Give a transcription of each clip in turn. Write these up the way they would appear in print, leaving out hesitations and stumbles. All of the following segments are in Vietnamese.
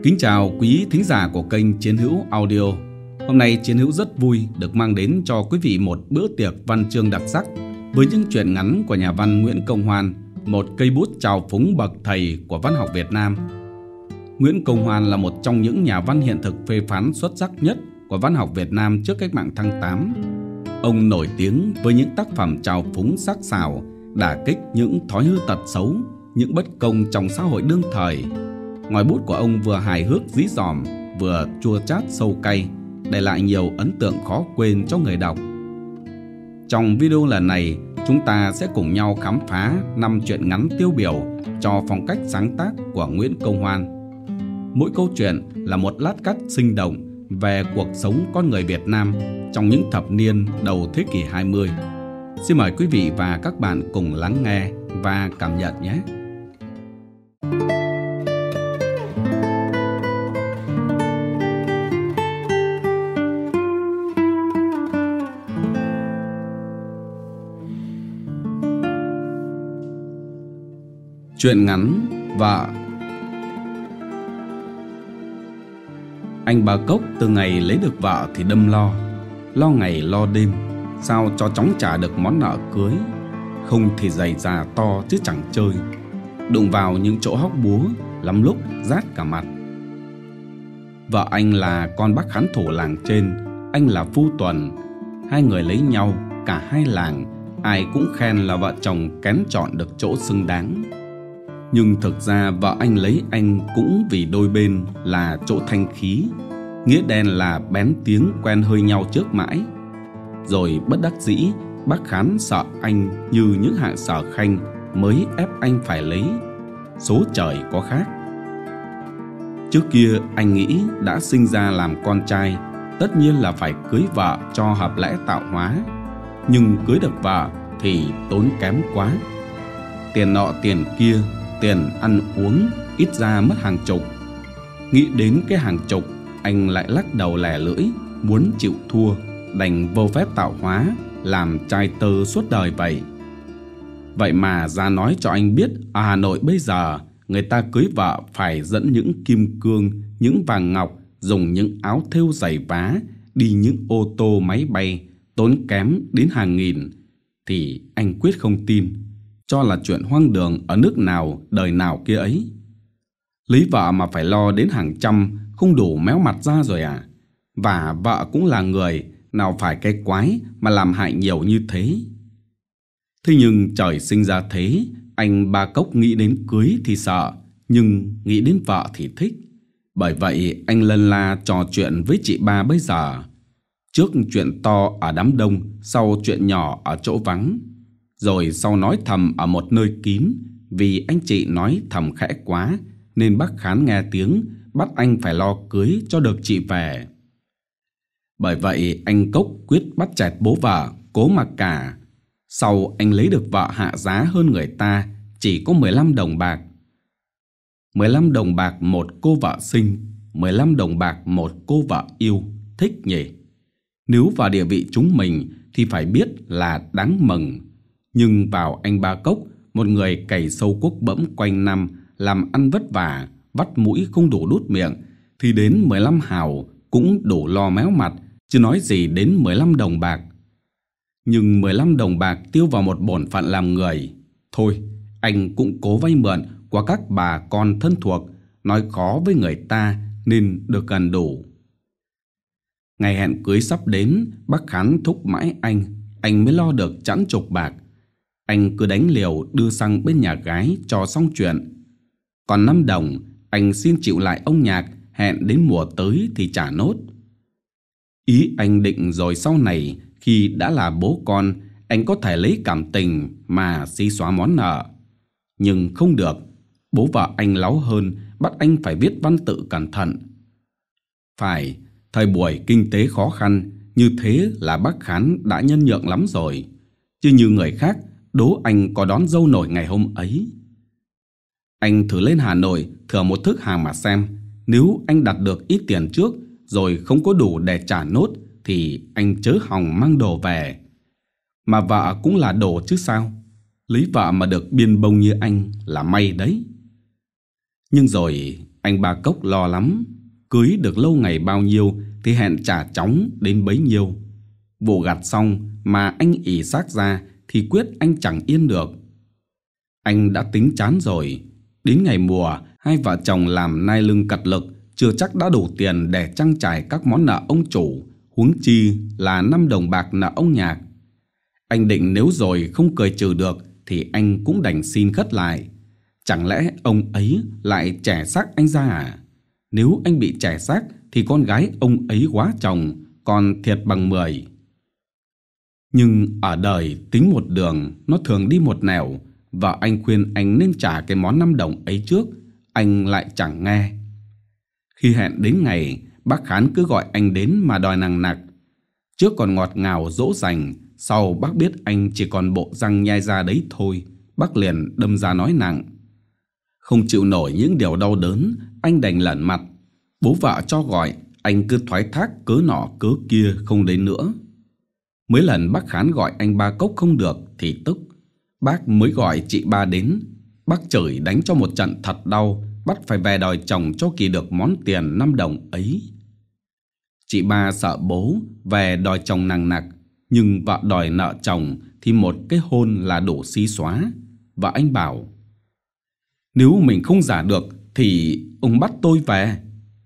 Kính chào quý thính giả của kênh Chiến Hữu Audio. Hôm nay Chiến Hữu rất vui được mang đến cho quý vị một bữa tiệc văn chương đặc sắc với những truyện ngắn của nhà văn Nguyễn Công Hoan, một cây bút trào phúng bậc thầy của văn học Việt Nam. Nguyễn Công Hoan là một trong những nhà văn hiện thực phê phán xuất sắc nhất của văn học Việt Nam trước cách mạng tháng 8. Ông nổi tiếng với những tác phẩm trào phúng sắc sảo, đả kích những thói hư tật xấu, những bất công trong xã hội đương thời. Ngòi bút của ông vừa hài hước dí dỏm, vừa chua chát sâu cay, để lại nhiều ấn tượng khó quên cho người đọc. Trong video lần này, chúng ta sẽ cùng nhau khám phá 5 truyện ngắn tiêu biểu cho phong cách sáng tác của Nguyễn Công Hoan. Mỗi câu chuyện là một lát cắt sinh động về cuộc sống con người Việt Nam trong những thập niên đầu thế kỷ 20. Xin mời quý vị và các bạn cùng lắng nghe và cảm nhận nhé. Truyện ngắn Vợ. Anh Ba Cốc từ ngày lấy được vợ thì đâm lo ngày lo đêm, sao cho chóng trả được món nợ cưới. Không thì giày già to chứ chẳng chơi, đụng vào những chỗ hóc búa, lắm lúc rát cả mặt. Vợ anh là con bác khán thủ làng trên, anh là Phu Tuần. Hai người lấy nhau, cả hai làng ai cũng khen là vợ chồng kén chọn được chỗ xứng đáng. Nhưng thực ra vợ anh lấy anh cũng vì đôi bên là chỗ thanh khí, nghĩa đen là bén tiếng quen hơi nhau trước mãi. Rồi bất đắc dĩ, bác Khán sợ anh như những hạng sở khanh mới ép anh phải lấy. Số trời có khác. Trước kia anh nghĩ đã sinh ra làm con trai, tất nhiên là phải cưới vợ cho hợp lẽ tạo hóa. Nhưng cưới được vợ thì tốn kém quá. Tiền nọ tiền kia, tiền ăn uống ít ra mất hàng chục. Nghĩ đến cái hàng chục, anh lại lắc đầu lẻ lưỡi, muốn chịu thua, đành vô phép tạo hóa, làm trai tơ suốt đời vậy. Vậy mà ra nói cho anh biết, ở Hà Nội bây giờ, người ta cưới vợ phải dẫn những kim cương, những vàng ngọc, dùng những áo thêu giày vá, đi những ô tô máy bay, tốn kém đến hàng nghìn, thì anh quyết không tin, cho là chuyện hoang đường ở nước nào đời nào kia ấy. Lấy vợ mà phải lo đến hàng trăm, không đủ méo mặt ra rồi à? Và vợ cũng là người, nào phải cái quái mà làm hại nhiều như thế. Thế nhưng trời sinh ra thế, anh Ba Cốc nghĩ đến cưới thì sợ, nhưng nghĩ đến vợ thì thích. Bởi vậy anh lân la trò chuyện với chị ba bây giờ. Trước chuyện to ở đám đông, sau chuyện nhỏ ở chỗ vắng. Rồi sau nói thầm ở một nơi kín, vì anh chị nói thầm khẽ quá, nên bác Khán nghe tiếng, bắt anh phải lo cưới cho được chị về. Bởi vậy anh Cốc quyết bắt chẹt bố vợ, cố mặc cả. Sau anh lấy được vợ hạ giá hơn người ta, chỉ có 15 đồng bạc. 15 đồng bạc một cô vợ sinh, 15 đồng bạc một cô vợ yêu, thích nhỉ? Nếu vào địa vị chúng mình thì phải biết là đáng mừng. Nhưng vào anh Ba Cốc, một người cày sâu cuốc bẫm quanh năm, làm ăn vất vả, vắt mũi không đủ đút miệng, thì đến 15 hào cũng đủ lo méo mặt, chứ nói gì đến 15 đồng bạc. Nhưng 15 đồng bạc tiêu vào một bổn phận làm người. Thôi, anh cũng cố vay mượn của các bà con thân thuộc, nói khó với người ta nên được gần đủ. Ngày hẹn cưới sắp đến, bác Khán thúc mãi anh mới lo được chẵn chục bạc. Anh cứ đánh liều đưa sang bên nhà gái cho xong chuyện. Còn 5 đồng, anh xin chịu lại ông Nhạc, hẹn đến mùa tới thì trả nốt. Ý anh định rồi sau này, khi đã là bố con, anh có thể lấy cảm tình mà xí xóa món nợ. Nhưng không được, bố vợ anh láu hơn, bắt anh phải viết văn tự cẩn thận. Phải, thời buổi kinh tế khó khăn, như thế là bác Khán đã nhân nhượng lắm rồi. Chứ như người khác, đố anh có đón dâu nổi ngày hôm ấy. Anh thử lên Hà Nội thừa một thước hàng mà xem. Nếu anh đặt được ít tiền trước, rồi không có đủ để trả nốt, thì anh chớ hòng mang đồ về. Mà vợ cũng là đồ chứ sao. Lấy vợ mà được biên bông như anh là may đấy. Nhưng rồi Anh Ba Cốc lo lắm, cưới được lâu ngày bao nhiêu thì hẹn trả chóng đến bấy nhiêu. Vụ gặt xong mà anh ỷ xác ra thì quyết anh chẳng yên được. Anh đã tính chán rồi, đến ngày mùa hai vợ chồng làm nai lưng cật lực chưa chắc đã đủ tiền để trang trải các món nợ ông chủ, huống chi là 5 đồng bạc nợ ông Nhạc. Anh định nếu rồi không cười trừ được thì anh cũng đành xin khất lại. Chẳng lẽ ông ấy lại trẻ xác anh ra à? Nếu anh bị trẻ xác thì con gái ông ấy quá chồng, còn thiệt bằng 10. Nhưng ở đời tính một đường, nó thường đi một nẻo. Vợ anh khuyên anh nên trả cái món 5 đồng ấy trước, anh lại chẳng nghe. Khi hẹn đến ngày, bác Khán cứ gọi anh đến mà đòi nằng nặc. Trước còn ngọt ngào dỗ dành, sau bác biết anh chỉ còn bộ răng nhai ra đấy thôi, bác liền đâm ra nói nặng. Không chịu nổi những điều đau đớn, anh đành lẩn mặt. Bố vợ cho gọi, anh cứ thoái thác cớ nọ cớ kia không đến nữa. Mấy lần bác Khán gọi anh Ba Cốc không được thì tức. Bác mới gọi chị Ba đến. Bác chửi đánh cho một trận thật đau, bắt phải về đòi chồng cho kỳ được món tiền 5 đồng ấy. Chị Ba sợ bố về đòi chồng nằng nặc, nhưng vợ đòi nợ chồng thì một cái hôn là đủ xí xóa. Và anh bảo, nếu mình không giả được thì ông bắt tôi về.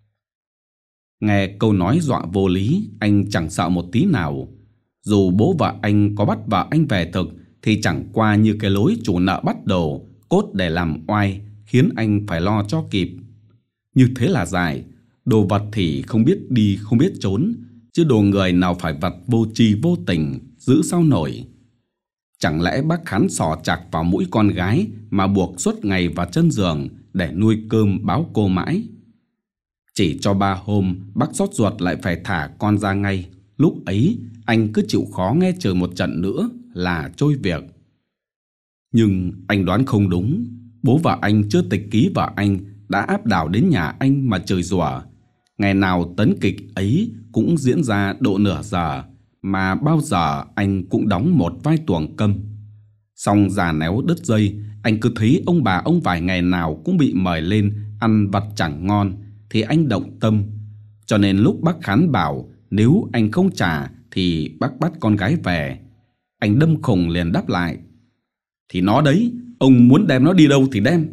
Nghe câu nói dọa vô lý, anh chẳng sợ một tí nào. Dù bố vợ anh có bắt vợ anh về thực thì chẳng qua như cái lối chủ nợ bắt đồ, cốt để làm oai, khiến anh phải lo cho kịp. Như thế là dài, đồ vật thì không biết đi không biết trốn, chứ đồ người nào phải vật vô tri vô tình, giữ sao nổi. Chẳng lẽ bác Khán sò chặt vào mũi con gái mà buộc suốt ngày vào chân giường để nuôi cơm báo cô mãi? Chỉ cho 3 hôm, bác xót ruột lại phải thả con ra ngay. Lúc ấy anh cứ chịu khó nghe chờ một trận nữa là trôi việc. Nhưng anh đoán không đúng. Bố vợ anh chưa tịch ký vợ anh đã áp đảo đến nhà anh mà chửi rủa. Ngày nào tấn kịch ấy cũng diễn ra độ nửa giờ, mà bao giờ anh cũng đóng một vai tuồng câm. Xong già néo đứt dây, anh cứ thấy ông bà ông vài ngày nào cũng bị mời lên ăn vặt chẳng ngon thì anh động tâm. Cho nên lúc bác Khán bảo nếu anh không trả thì bác bắt con gái về, anh đâm khùng liền đáp lại, thì nó đấy, ông muốn đem nó đi đâu thì đem.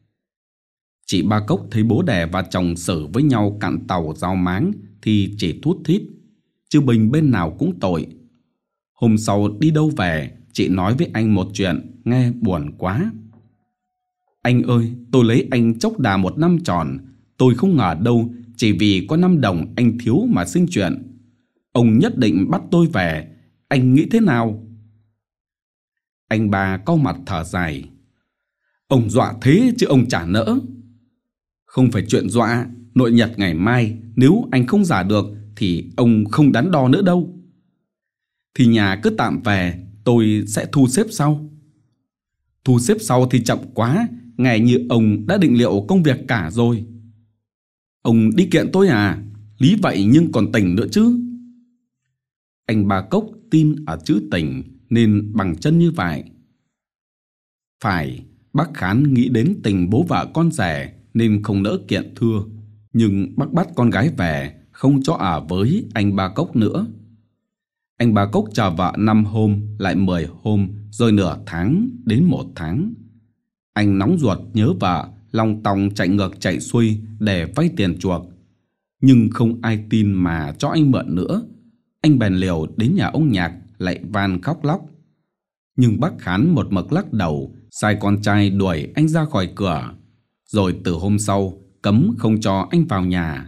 Chị Ba Cốc thấy bố đẻ và chồng xử với nhau cạn tàu rau máng thì chỉ thút thít, chứ bình bên nào cũng tội. Hôm sau đi đâu về, chị nói với anh một chuyện nghe buồn quá. Anh ơi, tôi lấy anh chốc đà 1 năm tròn, tôi không ngờ đâu chỉ vì có 5 đồng anh thiếu mà sinh chuyện. Ông nhất định bắt tôi về, anh nghĩ thế nào? Anh Ba cau mặt thở dài. Ông dọa thế chứ ông chả nỡ. Không phải chuyện dọa, nội nhật ngày mai nếu anh không giả được thì ông không đắn đo nữa đâu. Thì nhà cứ tạm về, tôi sẽ thu xếp sau. Thu xếp sau thì chậm quá, nghe như ông đã định liệu công việc cả rồi. Ông đi kiện tôi à? Lý vậy nhưng còn tình nữa chứ. Anh Ba Cốc tin ở chữ tình nên bằng chân như vậy. Phải, bác Khán nghĩ đến tình bố vợ con rể nên không nỡ kiện thưa. Nhưng bác bắt con gái về, không cho ở với anh Ba Cốc nữa. Anh Ba Cốc chờ vợ 5 hôm, lại 10 hôm, rồi nửa tháng đến 1 tháng. Anh nóng ruột nhớ vợ, lòng tòng chạy ngược chạy xuôi để vay tiền chuộc. Nhưng không ai tin mà cho anh mượn nữa. Anh bèn liều đến nhà ông Nhạc lại van khóc lóc. Nhưng bác Khán một mực lắc đầu, sai con trai đuổi anh ra khỏi cửa. Rồi từ hôm sau cấm không cho anh vào nhà.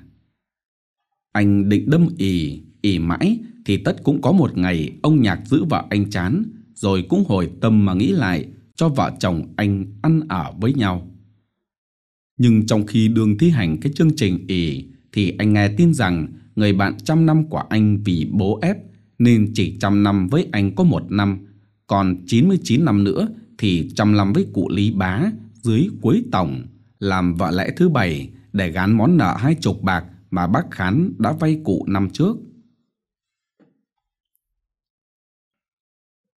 Anh định đâm ỉ mãi thì tất cũng có một ngày ông Nhạc giữ vợ anh chán, rồi cũng hồi tâm mà nghĩ lại cho vợ chồng anh ăn ở với nhau. Nhưng trong khi đương thi hành cái chương trình ỉ thì anh nghe tin rằng người bạn 100 năm của anh vì bố ép nên chỉ 100 năm với anh có 1 năm, còn 99 năm nữa thì 100 năm với cụ Lý Bá dưới cuối tổng, làm vợ lẽ thứ 7 để gán món nợ 20 bạc mà bác Khán đã vay cụ năm trước.